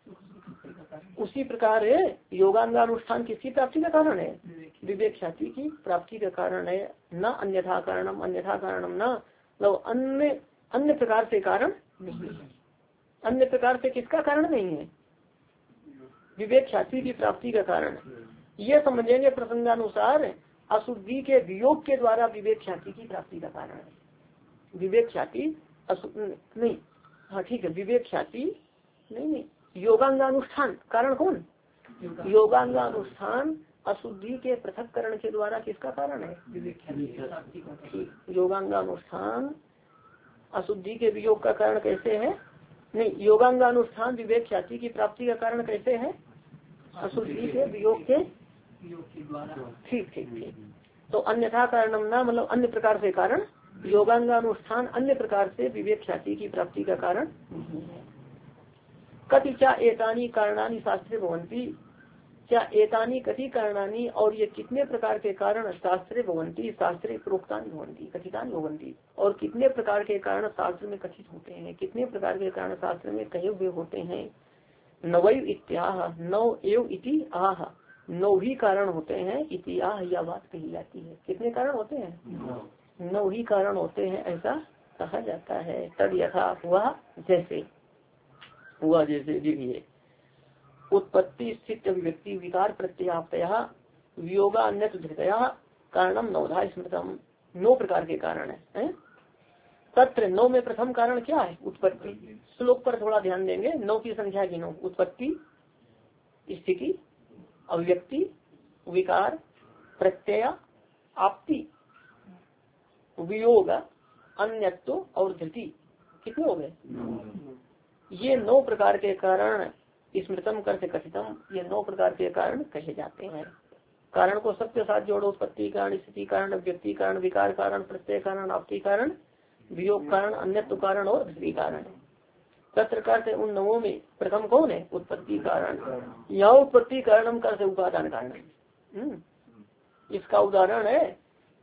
उसी प्रकार योगांगानुष्ठान किसकी प्राप्ति का कारण है? विवेक ख्याति की प्राप्ति का कारण है। न अन्यथा कारणम, अन्यथा कारणम न, मतलब अन्य प्रकार से कारण नहीं है। अन्य प्रकार से किसका कारण नहीं है? विवेक ख्याति की प्राप्ति का कारण। ये समझेंगे प्रसंगानुसार अशुद्धि के वियोग के द्वारा विवेक ख्याति की प्राप्ति का कारण है। विवेक ख्याति नहीं, हाँ ठीक है, विवेक ख्याति नहीं, योगांगानुष्ठान कारण कौन? योगांगानुष्ठान अशुद्धि के पृथक्करण के द्वारा किसका कारण है? विवेक ख्याति। योगांगानुष्ठान अशुद्धि के वियोग का कारण कैसे है? नहीं, योगांगानुष्ठान विवेक ख्याति की प्राप्ति का कारण कैसे है? अशुद्धि के वियोग के द्वारा। ठीक ठीक ठीक। तो अन्यथा कारणम ना, मतलब अन्य प्रकार से कारण, योगांगानुष्ठान अन्य प्रकार से विवेक ख्याति की प्राप्ति का कारण नहीं है। कति चा एतानी कारणानि शास्त्रे भवन्ति, क्या एतानी कति कारणानि, और ये कितने प्रकार के कारण शास्त्रे भवन्ति, शास्त्रे प्रोक्तानि भवन्ति, कथितानि भवन्ति, और कितने प्रकार के कारण शास्त्र में कथित होते हैं, कितने प्रकार के कारण शास्त्र में कहे हुए होते हैं। नवैव इत्याह, नव एव इति आह, नौ ही कारण होते हैं, इति आह यह बात कही जाती है। कितने कारण होते हैं? नौ ही कारण होते हैं, ऐसा कहा जाता है। तद यथा हुआ जैसे, हुआ जैसे, देखिए उत्पत्ति स्थित अभिव्यक्ति विकार प्रत्याप्तया वियोगा अन्यत धृतया कारणम नवधा स्मृतम, 9 प्रकार के कारण है। तत्र 9 में प्रथम कारण क्या है? उत्पत्ति। श्लोक पर थोड़ा ध्यान देंगे, 9 की संख्या गिनो। उत्पत्ति, स्थिति, अभिव्यक्ति, विकार, प्रत्यय, आपत्ति, वियोग, अन्यत्व और धृति। कितने हो गए? ये 9 प्रकार के कारण स्मृतम करते कथितम, ये 9 प्रकार के कारण कहे जाते हैं। कारण को सबके साथ जोड़ो, उत्पत्ति कारण, स्थिति कारण, अभिव्यक्ति कारण, विकार कारण, प्रत्यय कारण, आपत्ति कारण, वियोग कारण, अन्यत्व कारण और धृति कारण। तत्र करते उन 9 में प्रथम कौन है? उत्पत्ति कारण। यहाँ उत्पत्ति कारणम करते उपादान कारण। इसका उदाहरण है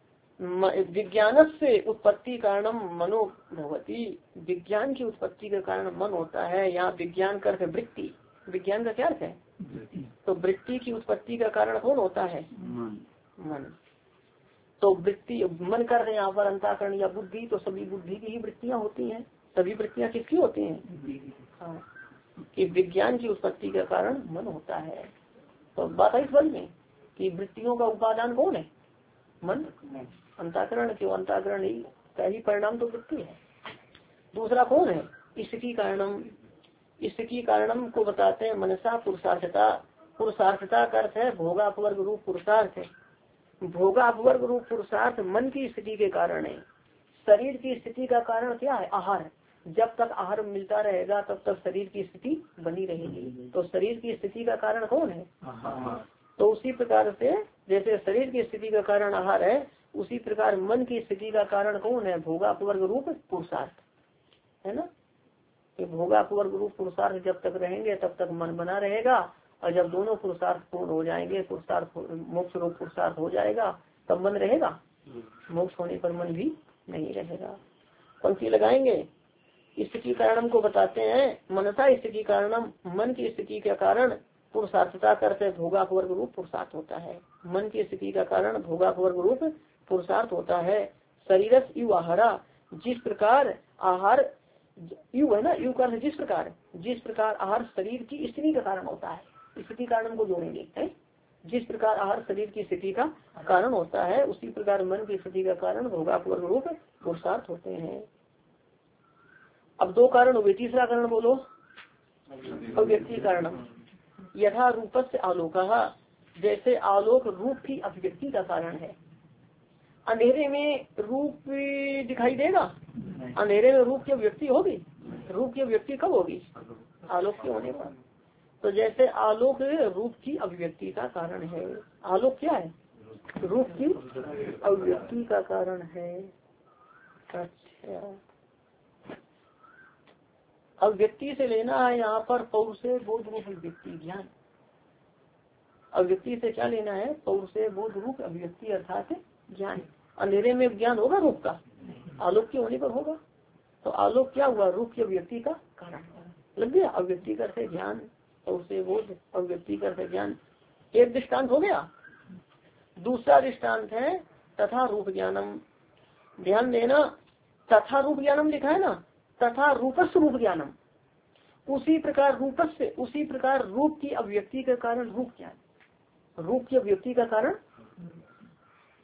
विज्ञान से उत्पत्ति कारणम मनो भवती, विज्ञान की उत्पत्ति का कारण मन होता है। यहाँ विज्ञान करते वृत्ति, विज्ञान का क्या अर्थ है? तो वृत्ति की उत्पत्ति का कारण कौन होता है? मन। तो वृत्ति मन कर रहे हैं यहाँ पर अंतःकरण या बुद्धि, तो सभी बुद्धि की ही वृत्तियाँ होती हैं। सभी वृत्तियाँ किसकी होती हैं? हाँ, कि विज्ञान की उत्पत्ति का कारण मन होता है। तो बात है इस बात में कि वृत्तियों का उपादान कौन है? मन। अंतःकरण, क्यों? अंतःकरण ही का ही परिणाम तो वृत्ति है। दूसरा कौन है? स्थिति कारणम। स्थिति कारणम को बताते हैं मनसा पुरुषार्थता। पुरुषार्थता का अर्थ है भोगापवर्ग रूप पुरुषार्थ। भोगापवर्ग रूप पुरुषार्थ मन की स्थिति के कारण है। शरीर की स्थिति का कारण क्या है? आहार। जब तक आहार मिलता रहेगा तब तक शरीर की स्थिति बनी रहेगी। तो शरीर की स्थिति का कारण कौन है? तो उसी प्रकार से जैसे शरीर की स्थिति का कारण आहार है, उसी प्रकार मन की स्थिति का कारण कौन है? भोगापवर्ग रूप पुरुषार्थ, है ना। कि भोगापवर्ग रूप पुरुषार्थ जब तक रहेंगे तब तक मन बना रहेगा, और जब दोनों पुरुषार्थ पूर्ण हो जाएंगे, पुरुषार्थ मोक्ष रूप पुरुषार्थ हो जाएगा, तब मन रहेगा। मोक्ष होने पर मन भी नहीं रहेगा। पंक्ति लगाएंगे। स्थिति कारणम को बताते हैं मनसा स्थिति कारणम, मन की स्थिति के कारण पुरुषार्थता करते भोगापवर्ग रूप पुरुषार्थ होता है। मन की स्थिति का कारण भोगापवर्ग रूप पुरुषार्थ होता है। शरीरस यु आहारा, जिस प्रकार आहार यु है ना, यु का जिस प्रकार आहार शरीर की स्थिति का कारण होता है। स्थिति कारण को जोड़ेंगे है? जिस प्रकार आहार शरीर की स्थिति का कारण होता है, उसी प्रकार मन की स्थिति का कारण भोगापवर्ग रूप पुरुषार्थ होते हैं। अब 2 कारण हुए, तीसरा कारण बोलो। अव्यक्ति कारणम। यथा रूप से आलोक, जैसे आलोक रूप की अभिव्यक्ति का कारण है। अंधेरे में रूप दिखाई देगा? अंधेरे में रूप की अभिव्यक्ति होगी? रूप की अभिव्यक्ति कब होगी? आलोक के होने पर। तो जैसे आलोक रूप की अभिव्यक्ति का कारण है। आलोक क्या है? रूप की अभिव्यक्ति का कारण है। अच्छा, अभिव्यक्ति से लेना है यहाँ पर पौरुषे बोध रूप अभिव्यक्ति ज्ञान। अभिव्यक्ति से क्या लेना है? पौरुषे बोध रूप अभिव्यक्ति अर्थात ज्ञान। अंधेरे में ज्ञान होगा रूप का? आलोक के होने पर होगा। तो आलोक क्या हुआ? रूप की अभिव्यक्ति का कारण लग गया। अभिव्यक्ति करते ज्ञान, पौरुषे बोध, अभिव्यक्ति करते ज्ञान। एक दृष्टांत हो गया। दूसरा दृष्टांत है तथा रूप ज्ञानम। ध्यान देना, तथा रूप ज्ञानम लिखा है ना, तथा रूपस्य रूप ज्ञानम। उसी प्रकार रूपस्य, उसी प्रकार रूप की अभिव्यक्ति के कारण रूप ज्ञान। रूप की अभिव्यक्ति का कारण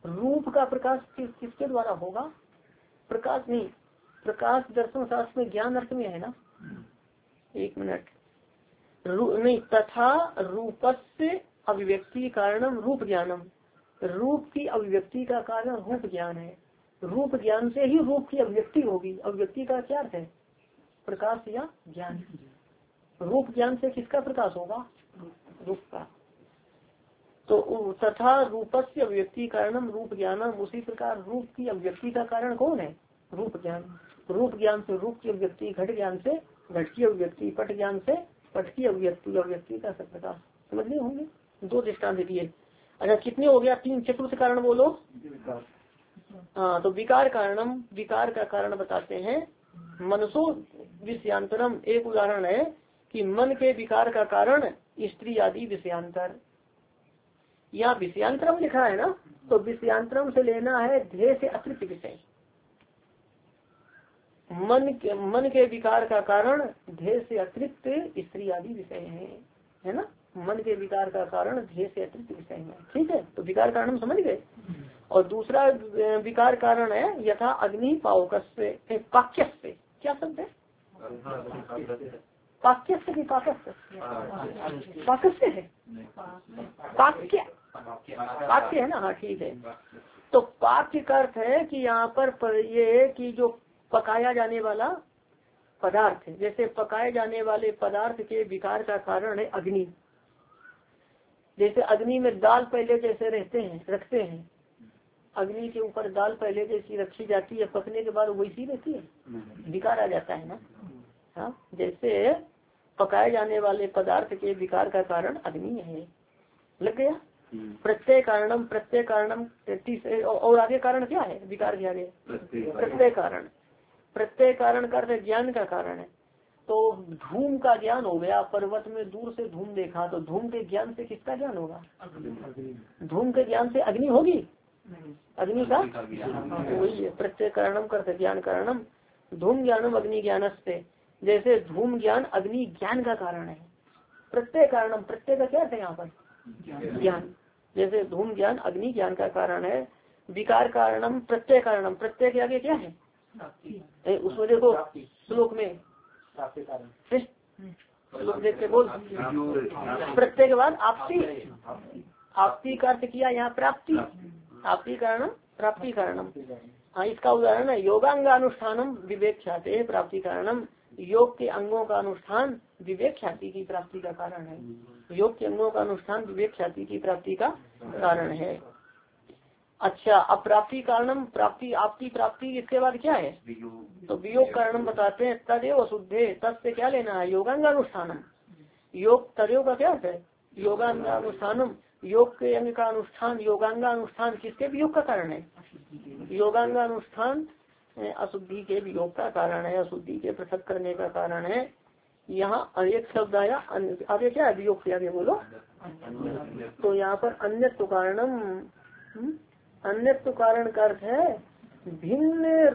रूप का प्रकाश किसके द्वारा होगा? प्रकाश नहीं, प्रकाश दर्शन शास्त्र में ज्ञान अर्थ में है ना। एक मिनट, नहीं, तथा रूपस्य अभिव्यक्ति कारणम रूप ज्ञानम, रूप की अभिव्यक्ति का कारण रूप ज्ञान है। रूप ज्ञान से ही रूप की अभिव्यक्ति होगी। अभिव्यक्ति का क्या अर्थ है? प्रकाश या ज्ञान। रूप ज्ञान से किसका प्रकाश होगा? रूप का। तो तथा रूपस्य अभिव्यक्ति कारणम रूप ज्ञानम, उसी प्रकार रूप की अभिव्यक्ति का कारण कौन है? रूप ज्ञान। रूप ज्ञान से रूप की अभिव्यक्ति, घट ज्ञान से घट की अभिव्यक्ति, पट ज्ञान से पट की अभिव्यक्ति, अभिव्यक्ति का प्रकाश। समझने होंगे। दो दृष्टांत दिए। अच्छा, कितने हो गया? 3। चतुर्थ कारण बोलो। हाँ, तो विकार कारणम, विकार का कारण बताते हैं। मनसो विषयांतरम, एक उदाहरण है कि मन के विकार का कारण स्त्री आदि विषयांतर। यहाँ विषयांतरम लिखा है ना, तो विषयांतरम से लेना है ध्येय से अतिरिक्त विषय। मन के विकार का कारण ध्येय से अतिरिक्त स्त्री आदि विषय है ना। मन के विकार का कारण ध्येय से अतिरिक्त विषय है। ठीक है, तो विकार कारण हम समझ गए। और दूसरा विकार कारण है यथा अग्नि पावकस्य, पाक्यस्य। क्या शब्द है? पाक्यस्य की पाकस्य? पाकस्य है, पाक्य, पाक्य है ना। हाँ ठीक है। तो पाक्य का अर्थ है कि यहाँ पर ये कि जो पकाया जाने वाला पदार्थ है, जैसे पकाए जाने वाले पदार्थ के विकार का कारण है अग्नि। जैसे अग्नि में दाल पहले जैसे रखते हैं, अग्नि के ऊपर दाल पहले जैसी रखी जाती है, पकने के बाद वैसी रहती है, विकार आ जाता है ना। हाँ, जैसे पकाए जाने वाले पदार्थ के विकार का कारण अग्नि है। लग गया। प्रत्यय कारणम, प्रत्यय कारणम, और आगे कारण क्या है? विकार के आगे प्रत्यय कारण। प्रत्यय कारण का अर्थ ज्ञान का कारण है। तो धूम का ज्ञान हो गया, पर्वत में दूर से धूम देखा, तो धूम के ज्ञान से किसका ज्ञान होगा? धूम के ज्ञान से अग्नि होगी, अग्नि का वही है। प्रत्यय कारणम करते ज्ञान कारणम, धूम ज्ञानम अग्नि ज्ञान से। जैसे धूम ज्ञान अग्नि ज्ञान का कारण है। प्रत्यय कारणम, प्रत्यय का क्या है यहाँ पर? ज्ञान। जैसे धूम ज्ञान अग्नि ज्ञान का कारण है। विकार कारणम प्रत्यय कारणम, प्रत्यय के आगे क्या है? उसमें देखो श्लोक में, श्लोक देख के बोल। प्रत्यय के बाद आपसी, आपसी का अर्थ किया यहाँ प्राप्ति, आपसी कारणम प्राप्ति कारणम। हाँ, इसका उदाहरण है योगांगानुष्ठानम विवेक ख्याति प्राप्ति कारणम। योग के अंगों का अनुष्ठान विवेक ख्याति की प्राप्ति का कारण है। योग के अंगों का अनुष्ठान विवेक ख्याति की प्राप्ति का कारण है। अच्छा, अब प्राप्ति कारणम, प्राप्ति आपकी प्राप्ति इसके बाद क्या है? तो वियोग कारणम बताते हैं। तदेव अशुद्धे, तद से क्या लेना है? योगांगानुष्ठानम। योग तदेव का क्या है? योगांगानुष्ठानम। योग के अंग का अनुष्ठान, योगांगानुष्ठान किसके वियोग का कारण है? योगांगानुष्ठान अशुद्धि के वियोग का कारण है, अशुद्धि के पृथक करने का कारण है। यहाँ एक शब्द आया, आगे क्या है? वियोग से आगे बोलो। तो यहाँ पर अन्यत्व कारणम, अन्यत्व कारण का अर्थ है भिन्न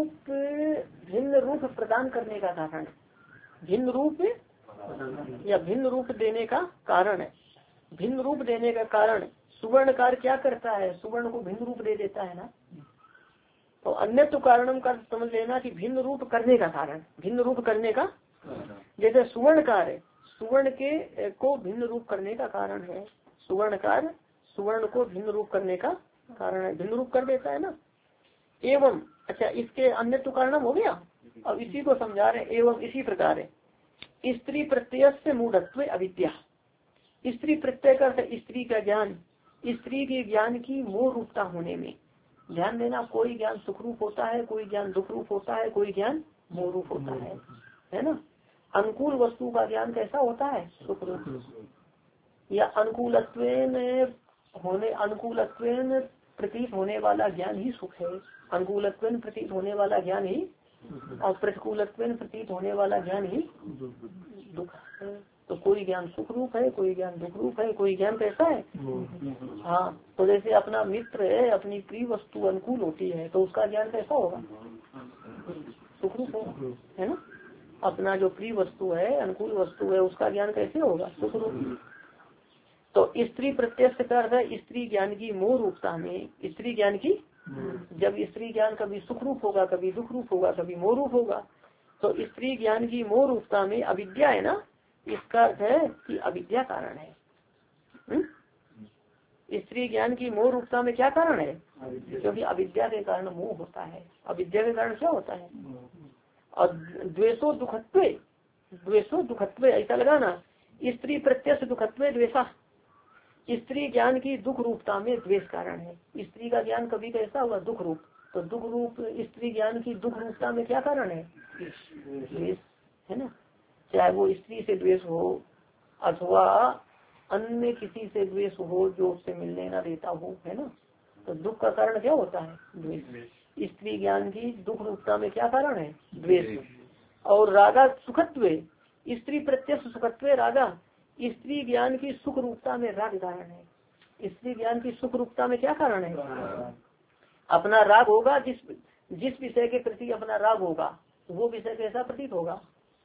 रूप प्रदान करने का कारण, भिन्न रूप या भिन्न रूप देने का कारण है। भिन्न रूप देने का कारण सुवर्णकार क्या करता है? सुवर्ण को भिन्न रूप दे देता है ना। तो अन्यत्व कारणम का समझ लेना कि भिन्न रूप करने का कारण, भिन्न रूप करने का। जैसे सुवर्णकार है, सुवर्ण के को भिन्न रूप करने का कारण है। सुवर्णकार सुवर्ण को भिन्न रूप करने का कारण है, भिन्न रूप कर देता है ना। एवं, अच्छा इसके अन्यत्व कारणम हो गया। अब इसी को समझा रहे। एवं इसी प्रकार है स्त्री प्रत्यय से मूढ़त्व अविद्या। स्त्री प्रत्यय का स्त्री का ज्ञान, स्त्री के ज्ञान की मूल रूपता होने में। ध्यान देना, कोई ज्ञान सुख रूप होता है, कोई ज्ञान दुख रूप होता है, कोई ज्ञान मोह रूप होता है ना। अनुकूल वस्तु का ज्ञान कैसा होता है? सुख रूप। या अनुकूलत्वेन होने, अनुकूलत्वेन प्रतीत होने वाला ज्ञान ही सुख है। अनुकूलत्वेन प्रतीत होने वाला ज्ञान ही, और प्रतिकूलत्वेन प्रतीत होने वाला ज्ञान ही दुख है। तो कोई ज्ञान सुख रूप है, कोई ज्ञान दुख रूप है, कोई ज्ञान कैसा है? हाँ, तो जैसे अपना मित्र है, अपनी प्रिय वस्तु अनुकूल होती है, तो उसका ज्ञान कैसा होगा? सुख रूप होगा, है ना। अपना जो प्रिय वस्तु है, अनुकूल वस्तु है, उसका ज्ञान कैसे होगा? सुख रूप। तो स्त्री प्रत्यक्ष का अर्थ है स्त्री ज्ञान की मोह रूपता में, स्त्री ज्ञान की, जब स्त्री ज्ञान कभी सुख रूप होगा, कभी दुख रूप होगा, कभी मोह रूप होगा, तो स्त्री ज्ञान की मोह रूपता में अविद्या है ना, इसका अर्थ है कि अविद्या कारण है। स्त्री ज्ञान की मोह रूपता में क्या कारण है? क्योंकि अविद्या के कारण मोह होता है। अविद्या के कारण क्या होता है? और द्वेषो दुखत्वे, द्वेषो दुखत्वे ऐसा लगाना, स्त्री प्रत्यक्ष दुखत्वे द्वेषा, स्त्री ज्ञान की दुख रूपता में द्वेष कारण है। स्त्री का ज्ञान कभी कैसा हुआ? दुख रूप, तो दुख रूप स्त्री ज्ञान की दुख रूपता में क्या कारण है? द्वेष है ना। चाहे वो स्त्री से द्वेष हो अथवा अन्य किसी से द्वेष हो जो उससे मिलने ना देता हो, है ना, तो दुख का कारण क्या होता है? द्वेष। स्त्री ज्ञान की दुख रूपता में क्या कारण है? द्वेष। और रागा सुखत्व, स्त्री प्रत्यक्ष सुखत्व रागा, स्त्री ज्ञान की सुख रूपता में राग कारण है। स्त्री ज्ञान की सुख रूपता में क्या कारण है? अपना राग होगा, जिस विषय के प्रति अपना राग होगा वो विषय कैसा प्रतीत होगा,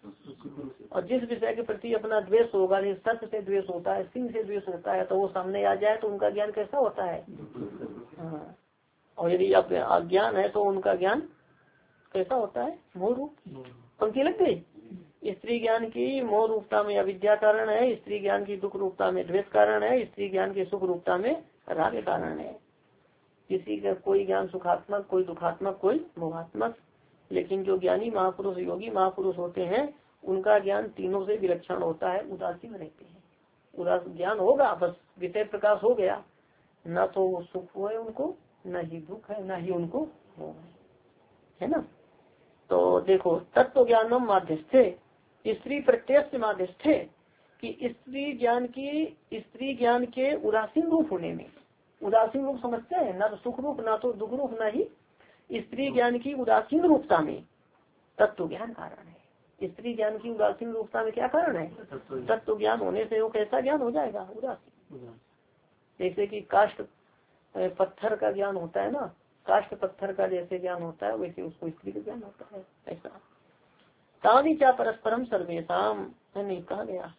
और जिस विषय के प्रति अपना द्वेष होगा, सत्य से द्वेष होता है, सिंह से द्वेष होता है, तो वो सामने आ जाए तो उनका ज्ञान कैसा होता है? हाँ। और यदि अज्ञान है तो उनका ज्ञान कैसा होता है? मोह रूप। पंक्ति लग गई। स्त्री ज्ञान की मोह रूपता में अविद्या कारण है, स्त्री ज्ञान की दुख रूपता में द्वेष कारण है, स्त्री ज्ञान की सुख रूपता में राग कारण है। किसी का कोई ज्ञान सुखात्मक, कोई दुखात्मक, कोई मोहात्मक, लेकिन जो ज्ञानी महापुरुष योगी महापुरुष होते हैं उनका ज्ञान तीनों से विलक्षण होता है, उदासीन रहते हैं। उदास ज्ञान होगा, बस विषय प्रकाश हो गया, न तो सुख है उनको, न ही दुख है, न ही उनको मोह है ना। तो देखो तत्व ज्ञानम माध्यस्थे, स्त्री प्रत्यक्ष माध्यस्थे, कि स्त्री ज्ञान के उदासीन रूप होने में, उदासीन रूप समझते हैं ना, तो सुख रूप ना तो दुख रूप, ना ही स्त्री ज्ञान की उदासीन रूपता में तत्व ज्ञान कारण है। स्त्री ज्ञान की उदासीन रूपता में क्या कारण है? तत्व ज्ञान होने से वो कैसा ज्ञान हो जाएगा? उदासीन। जैसे कि काष्ठ पत्थर का ज्ञान होता है ना, काष्ठ पत्थर का जैसे ज्ञान होता है वैसे उसको स्त्री का ज्ञान होता है ऐसा। तानी क्या परस्परम सर्वेशम, नहीं कहा गया?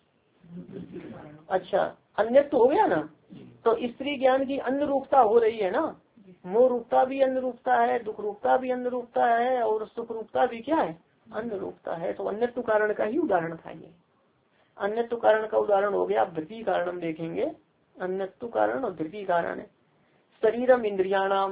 अच्छा, अन्य तो हो गया ना। तो स्त्री ज्ञान की अन्य रूपता हो रही है ना, मोह रूपता भी अन्य रूपता है, दुख रूपता भी अन्य रूपता है, और सुख रूपता भी क्या है? अन्य रूपता है। तो अन्यत्व कारण का ही उदाहरण था ये। अन्यत्व कारण का उदाहरण हो गया धृति कारण, हम देखेंगे अन्यत्व कारण और धृति कारण। शरीरम इंद्रियाणाम,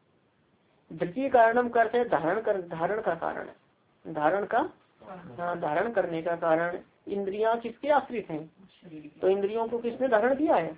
धृति कारणम करते धारण का कारण, धारण का, हाँ, धारण करने का कारण। इंद्रियां किसके आश्रित हैं? तो इंद्रियों को किसने धारण किया है?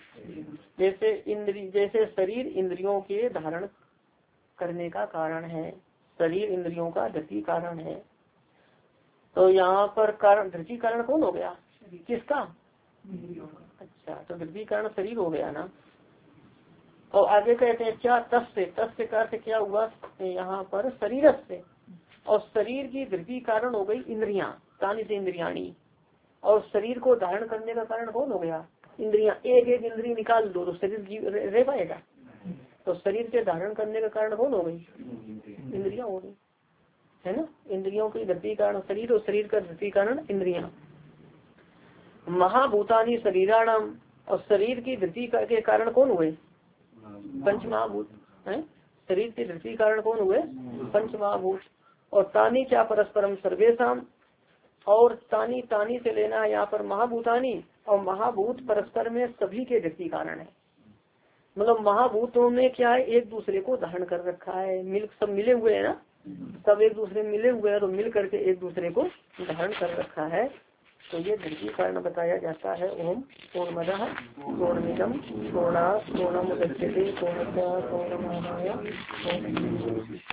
जैसे शरीर इंद्रियों के धारण करने का कारण है, शरीर इंद्रियों का धृति कारण है। तो यहाँ पर कारण धृति कारण कौन हो गया? किसका? अच्छा, तो धृति कारण शरीर हो गया ना। और आगे कहते हैं क्या? तस्य, तस्य का अर्थ क्या हुआ यहाँ पर? शरीर से, और शरीर की धृति कारण हो गई इंद्रियां, तानी से इंद्रियाणी, और शरीर को धारण करने का कारण कौन हो गया? इंद्रियां। एक एक इंद्रिय निकाल दो तो शरीर रह पाएगा? तो शरीर के धारण करने का कारण कौन हो गई? इंद्रियां हो गई, है ना। इंद्रियों की धृति कारण शरीर, और शरीर का धृति कारण इंद्रियां। महाभूतानी शरीराणाम, और शरीर की धृति के कारण कौन हुए? पंच महाभूत है। शरीर के धृति कारण कौन हुए? पंच महाभूत। और तानी क्या परस्परम सर्वेशम, और तानी, तानी से लेना है यहाँ पर महाभूतानी, और महाभूत परस्पर में सभी के धृति कारण है। मतलब महाभूतों में क्या है? एक दूसरे को धारण कर रखा है, सब मिले हुए है ना, सब एक दूसरे मिले हुए हैं, तो मिल करके एक दूसरे को धारण कर रखा है। तो ये धृति कारण बताया जाता है। ओम पूर्णमदः पूर्णमिदं पूर्णात् पूर्णमुदच्यते पूर्णस्य पूर्णमादाय